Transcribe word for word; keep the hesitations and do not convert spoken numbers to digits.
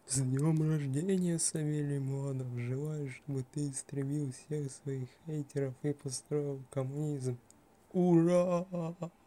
С днем рождения, Савелий Младов! Желаю, чтобы ты истребил всех своих хейтеров и построил коммунизм. Ура!